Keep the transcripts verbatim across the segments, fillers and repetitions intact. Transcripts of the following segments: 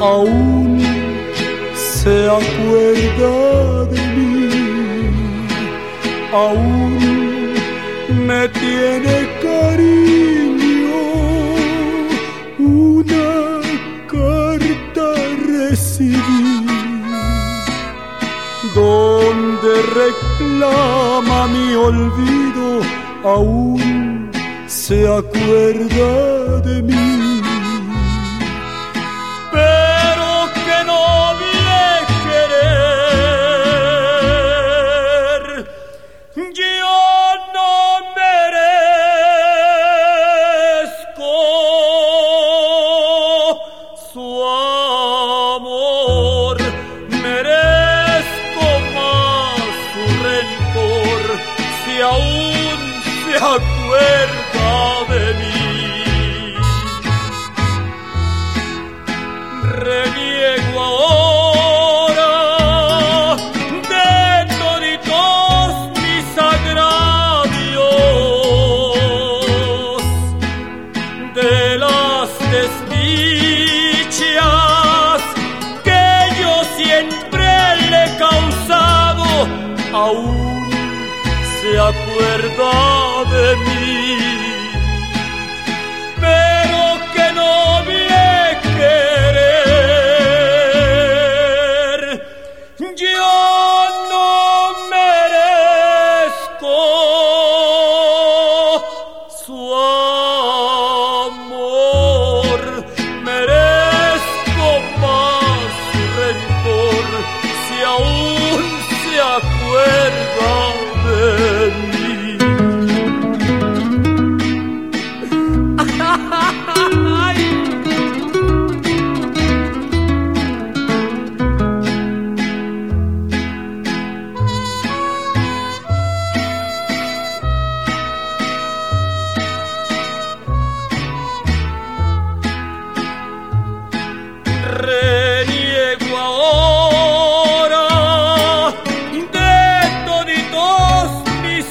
aún se acuerda de mí, aún me tiene cariño. Una carta recibí donde reclama mi olvido, aún se acuerda de mí. Pero que no me querer, yo no merezco su amor, merezco más su rencor, si aún se acuerda de mí. Reniego ahora de toditos mis agravios, de las desdichas que yo siempre le he causado, aún se acuerda de mí. Pero que no me querer, yo no merezco su amor, merezco más su rencor, si aún se acuerda de mí. Reniego ahora de toditos mis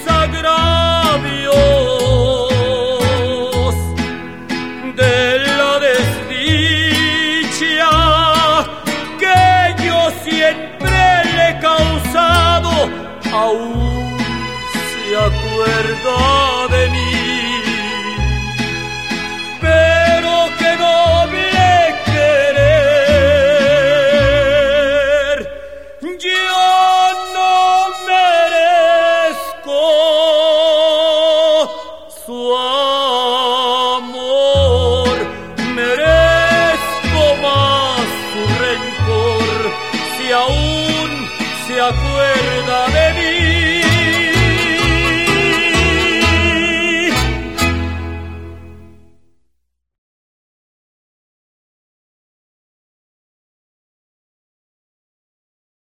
agravios, de la desdicha que yo siempre le he causado, aún se acuerda de mí.